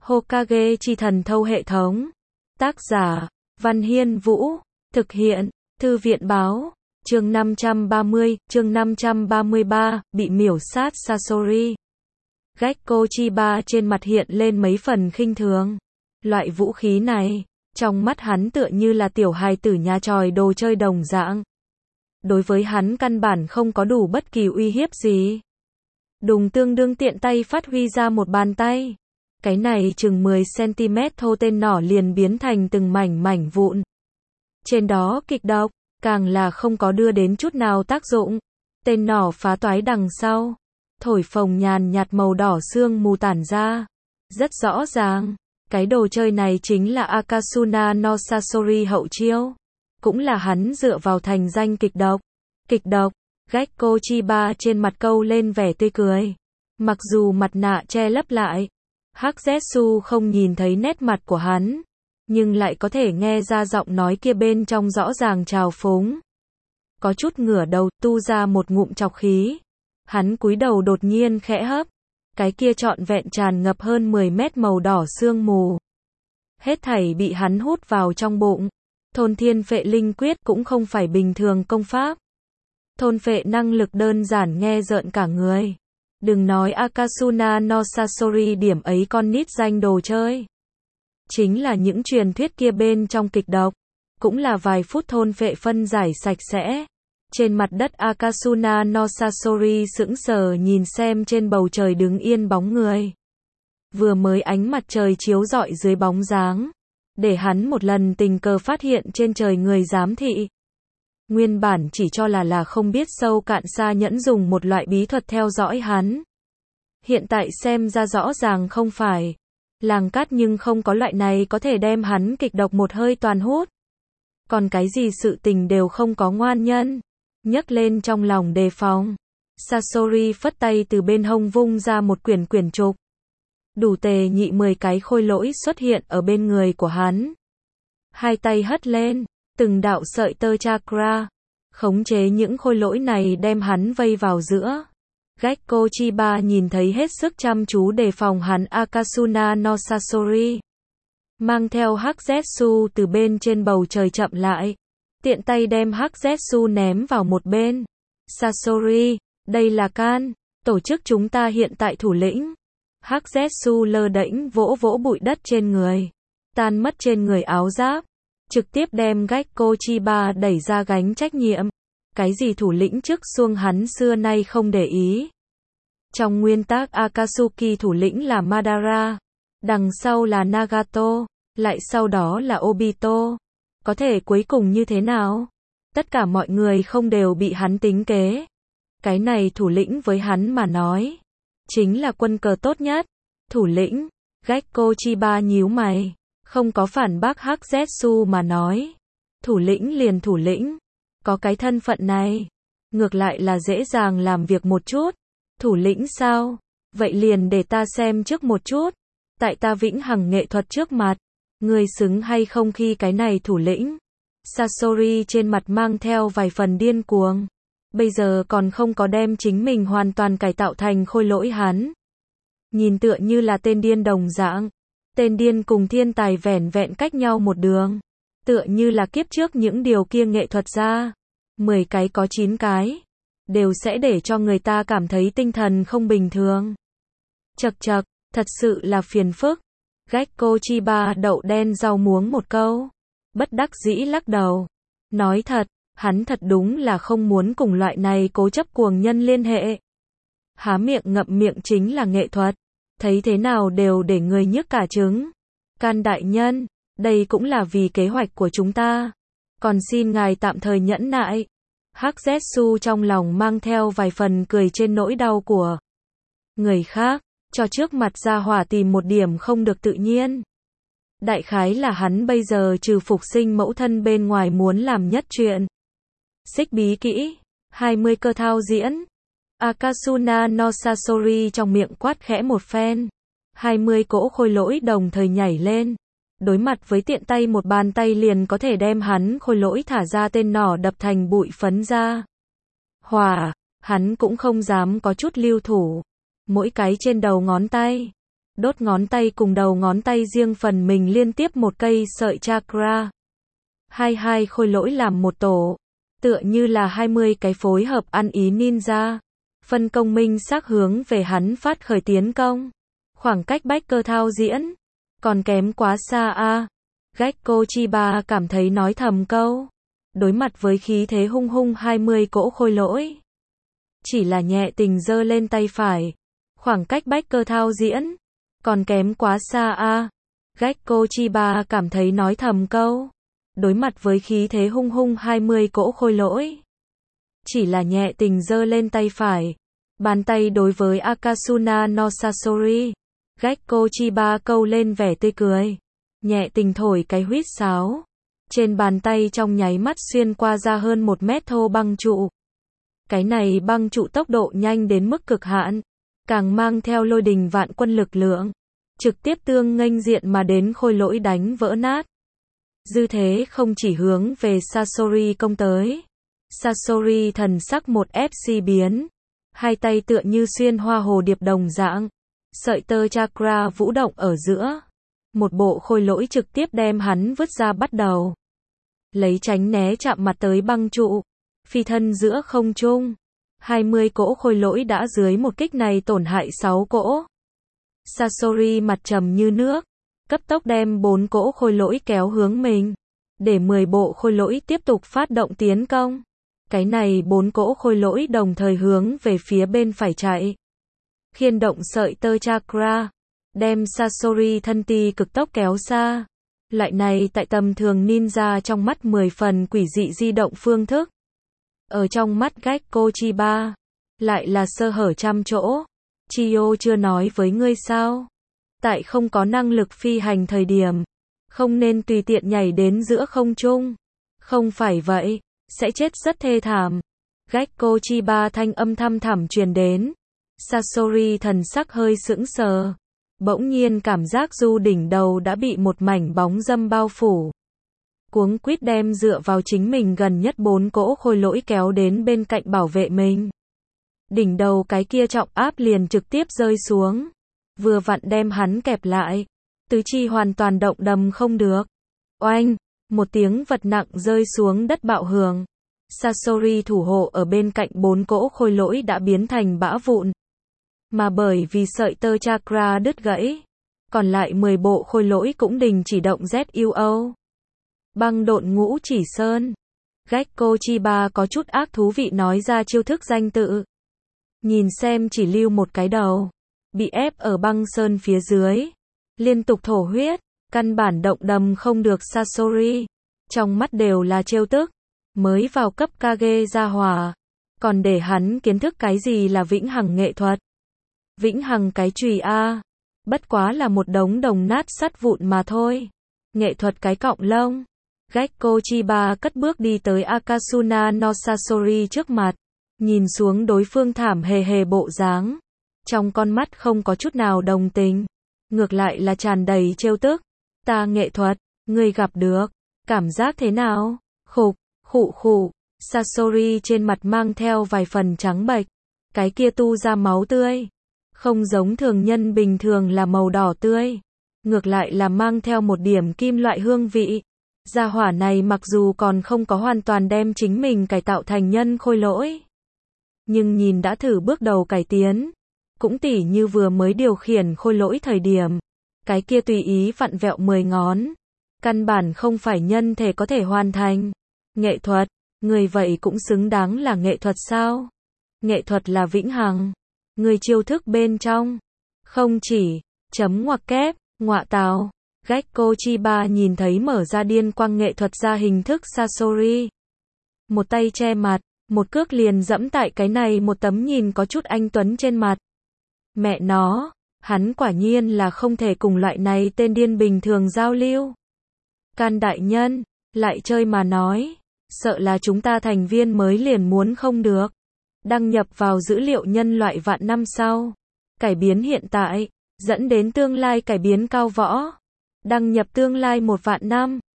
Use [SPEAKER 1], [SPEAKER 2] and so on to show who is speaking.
[SPEAKER 1] Hokage chi thần thâu hệ thống. Tác giả, Văn Hiên Vũ. Thực hiện, Thư viện báo. Chương 530, chương 533, bị miểu sát Sasori. Gekko Chiba trên mặt hiện lên mấy phần khinh thường. Loại vũ khí này, trong mắt hắn tựa như là tiểu hài tử nhà tròi đồ chơi đồng dạng. Đối với hắn căn bản không có đủ bất kỳ uy hiếp gì. Đùng tương đương tiện tay phát huy ra một bàn tay. Cái này chừng 10cm thô tên nỏ liền biến thành từng mảnh vụn. Trên đó kịch độc, càng là không có đưa đến chút nào tác dụng. Tên nỏ phá toái đằng sau, thổi phồng nhàn nhạt màu đỏ sương mù tản ra. Rất rõ ràng, cái đồ chơi này chính là Akasuna no Sasori hậu chiêu. Cũng là hắn dựa vào thành danh kịch độc. Kịch độc, Gekko Chiba trên mặt câu lên vẻ tươi cười. Mặc dù mặt nạ che lấp lại, Hắc Zetsu không nhìn thấy nét mặt của hắn, nhưng lại có thể nghe ra giọng nói kia bên trong rõ ràng trào phúng. Có chút ngửa đầu, tu ra một ngụm trọc khí. Hắn cúi đầu đột nhiên khẽ hấp. Cái kia trọn vẹn tràn ngập hơn 10 mét màu đỏ sương mù. Hết thảy bị hắn hút vào trong bụng. Thôn thiên phệ linh quyết cũng không phải bình thường công pháp. Thôn phệ năng lực đơn giản nghe rợn cả người. Đừng nói Akasuna no Sasori điểm ấy con nít danh đồ chơi. Chính là những truyền thuyết kia bên trong kịch độc. Cũng là vài phút thôn phệ phân giải sạch sẽ. Trên mặt đất Akasuna no Sasori sững sờ nhìn xem trên bầu trời đứng yên bóng người. Vừa mới ánh mặt trời chiếu rọi dưới bóng dáng. Để hắn một lần tình cờ phát hiện trên trời người giám thị. Nguyên bản chỉ cho là không biết sâu cạn xa nhẫn dùng một loại bí thuật theo dõi hắn. Hiện tại xem ra rõ ràng không phải. Làng cát nhưng không có loại này có thể đem hắn kịch độc một hơi toàn hút. Còn cái gì sự tình đều không có ngoan nhân. Nhấc lên trong lòng đề phòng. Sasori phất tay từ bên hông vung ra một quyển trục. Đủ tề nhị 10 cái khôi lỗi xuất hiện ở bên người của hắn. Hai tay hất lên, từng đạo sợi tơ chakra, khống chế những khôi lỗi này đem hắn vây vào giữa. Gekko Chiba nhìn thấy hết sức chăm chú đề phòng hắn Akasuna no Sasori. Mang theo Hắc Zetsu từ bên trên bầu trời chậm lại. Tiện tay đem Hắc Zetsu ném vào một bên. Sasori, đây là Can, tổ chức chúng ta hiện tại thủ lĩnh. Hắc Zetsu lơ đễnh vỗ bụi đất trên người. Tan mất trên người áo giáp. Trực tiếp đem Gekko Chiba đẩy ra gánh trách nhiệm. Cái gì thủ lĩnh trước xuông hắn xưa nay không để ý. Trong nguyên tắc Akatsuki thủ lĩnh là Madara. Đằng sau là Nagato. Lại sau đó là Obito. Có thể cuối cùng như thế nào? Tất cả mọi người không đều bị hắn tính kế. Cái này thủ lĩnh với hắn mà nói. Chính là quân cờ tốt nhất. Thủ lĩnh. Gekko Chiba nhíu mày. Không có phản bác Hắc Zetsu mà nói. Thủ lĩnh liền thủ lĩnh. Có cái thân phận này. Ngược lại là dễ dàng làm việc một chút. Thủ lĩnh sao? Vậy liền để ta xem trước một chút. Tại ta vĩnh hằng nghệ thuật trước mặt. Người xứng hay không khi cái này thủ lĩnh? Sasori trên mặt mang theo vài phần điên cuồng. Bây giờ còn không có đem chính mình hoàn toàn cải tạo thành khôi lỗi hắn. Nhìn tựa như là tên điên đồng dạng. Tên điên cùng thiên tài vẻn vẹn cách nhau một đường. Tựa như là kiếp trước những điều kia nghệ thuật ra. 10 cái có 9 cái. Đều sẽ để cho người ta cảm thấy tinh thần không bình thường. Chậc chậc, thật sự là phiền phức. Gekko Chiba đậu đen rau muống một câu. Bất đắc dĩ lắc đầu. Nói thật, hắn thật đúng là không muốn cùng loại này cố chấp cuồng nhân liên hệ. Há miệng ngậm miệng chính là nghệ thuật. Thấy thế nào đều để người nhức cả trứng. Can đại nhân, đây cũng là vì kế hoạch của chúng ta. Còn xin ngài tạm thời nhẫn nại. Hắc Zetsu trong lòng mang theo vài phần cười trên nỗi đau của người khác, cho trước mặt gia hỏa tìm một điểm không được tự nhiên. Đại khái là hắn bây giờ trừ phục sinh mẫu thân bên ngoài muốn làm nhất chuyện. Xích bí kỹ, 20 cơ thao diễn. Akasuna no Sasori trong miệng quát khẽ một phen. 20 cỗ khôi lỗi đồng thời nhảy lên. Đối mặt với tiện tay một bàn tay liền có thể đem hắn khôi lỗi thả ra tên nỏ đập thành bụi phấn ra. Hỏa, hắn cũng không dám có chút lưu thủ. Mỗi cái trên đầu ngón tay đốt ngón tay cùng đầu ngón tay riêng phần mình liên tiếp một cây sợi chakra. 22 khôi lỗi làm một tổ, tựa như là 20 cái phối hợp ăn ý ninja. Phân công minh xác hướng về hắn phát khởi tiến công. Khoảng cách bách cơ thao diễn, còn kém quá xa a. Gekko Chiba cảm thấy nói thầm câu. Đối mặt với khí thế hung hung 20 cỗ khôi lỗi. Chỉ là nhẹ tình giơ lên tay phải. Khoảng cách bách cơ thao diễn, còn kém quá xa a. Gekko Chiba cảm thấy nói thầm câu. Đối mặt với khí thế hung hung 20 cỗ khôi lỗi. Chỉ là nhẹ tình giơ lên tay phải. Bàn tay đối với Akasuna no Sasori. Gekko Chiba câu lên vẻ tươi cười. Nhẹ tình thổi cái huýt sáo. Trên bàn tay trong nháy mắt xuyên qua ra hơn 1 mét thô băng trụ. Cái này băng trụ tốc độ nhanh đến mức cực hạn. Càng mang theo lôi đình vạn quân lực lượng. Trực tiếp tương nghênh diện mà đến khôi lỗi đánh vỡ nát. Dư thế không chỉ hướng về Sasori công tới. Sasori thần sắc một FC biến. Hai tay tựa như xuyên hoa hồ điệp đồng dạng. Sợi tơ chakra vũ động ở giữa. Một bộ khôi lỗi trực tiếp đem hắn vứt ra bắt đầu. Lấy tránh né chạm mặt tới băng trụ. Phi thân giữa không trung. 20 cỗ khôi lỗi đã dưới một kích này tổn hại 6 cỗ. Sasori mặt trầm như nước. Cấp tốc đem 4 cỗ khôi lỗi kéo hướng mình. Để 10 bộ khôi lỗi tiếp tục phát động tiến công. Cái này 4 cỗ khôi lỗi đồng thời hướng về phía bên phải chạy. Khiên động sợi tơ chakra. Đem Sasori thân ti cực tốc kéo xa. Loại này tại tầm thường ninja trong mắt 10 phần quỷ dị di động phương thức. Ở trong mắt Gekko Chiba. Lại là sơ hở trăm chỗ. Chiyo chưa nói với ngươi sao? Tại không có năng lực phi hành thời điểm. Không nên tùy tiện nhảy đến giữa không trung. Không phải vậy. Sẽ chết rất thê thảm. Gekko Chiba thanh âm thăm thẳm truyền đến. Sasori thần sắc hơi sững sờ. Bỗng nhiên cảm giác du đỉnh đầu đã bị một mảnh bóng râm bao phủ. Cuống quýt đem dựa vào chính mình gần nhất 4 cỗ khôi lỗi kéo đến bên cạnh bảo vệ mình. Đỉnh đầu cái kia trọng áp liền trực tiếp rơi xuống. Vừa vặn đem hắn kẹp lại. Tứ chi hoàn toàn động đầm không được. Oanh! Một tiếng vật nặng rơi xuống đất bạo hưởng. Sasori thủ hộ ở bên cạnh 4 cỗ khôi lỗi đã biến thành bã vụn. Mà bởi vì sợi tơ chakra đứt gãy. Còn lại 10 bộ khôi lỗi cũng đình chỉ động ZUO. Băng độn ngũ chỉ sơn. Gekko Chiba có chút ác thú vị nói ra chiêu thức danh tự. Nhìn xem chỉ lưu một cái đầu. Bị ép ở băng sơn phía dưới. Liên tục thổ huyết. Căn bản động đầm không được Sasori. Trong mắt đều là trêu tức. Mới vào cấp Kage gia hỏa. Còn để hắn kiến thức cái gì là vĩnh hằng nghệ thuật. Vĩnh hằng cái chùy A. Bất quá là một đống đồng nát sắt vụn mà thôi. Nghệ thuật cái cọng lông. Gekko Chiba cất bước đi tới Akasuna no Sasori trước mặt. Nhìn xuống đối phương thảm hề hề bộ dáng. Trong con mắt không có chút nào đồng tình. Ngược lại là tràn đầy trêu tức. Ta nghệ thuật, ngươi gặp được. Cảm giác thế nào? Khục, khụ khụ. Sasori trên mặt mang theo vài phần trắng bệch. Cái kia tu ra máu tươi. Không giống thường nhân bình thường là màu đỏ tươi. Ngược lại là mang theo một điểm kim loại hương vị. Gia hỏa này mặc dù còn không có hoàn toàn đem chính mình cải tạo thành nhân khôi lỗi. Nhưng nhìn đã thử bước đầu cải tiến. Cũng tỉ như vừa mới điều khiển khôi lỗi thời điểm. Cái kia tùy ý vặn vẹo 10 ngón. Căn bản không phải nhân thể có thể hoàn thành. Nghệ thuật, người vậy cũng xứng đáng là nghệ thuật sao? Nghệ thuật là vĩnh hằng. Người chiêu thức bên trong. Không chỉ, chấm ngoặc kép, ngọa tào. Gekko Chiba nhìn thấy mở ra điên quang nghệ thuật ra hình thức Sasori. Một tay che mặt, một cước liền dẫm tại cái này một tấm nhìn có chút anh tuấn trên mặt. Mẹ nó, hắn quả nhiên là không thể cùng loại này tên điên bình thường giao lưu. Can đại nhân, lại chơi mà nói, sợ là chúng ta thành viên mới liền muốn không được. Đăng nhập vào dữ liệu nhân loại vạn năm sau. Cải biến hiện tại, dẫn đến tương lai cải biến cao võ. Đăng nhập tương lai 1 vạn năm.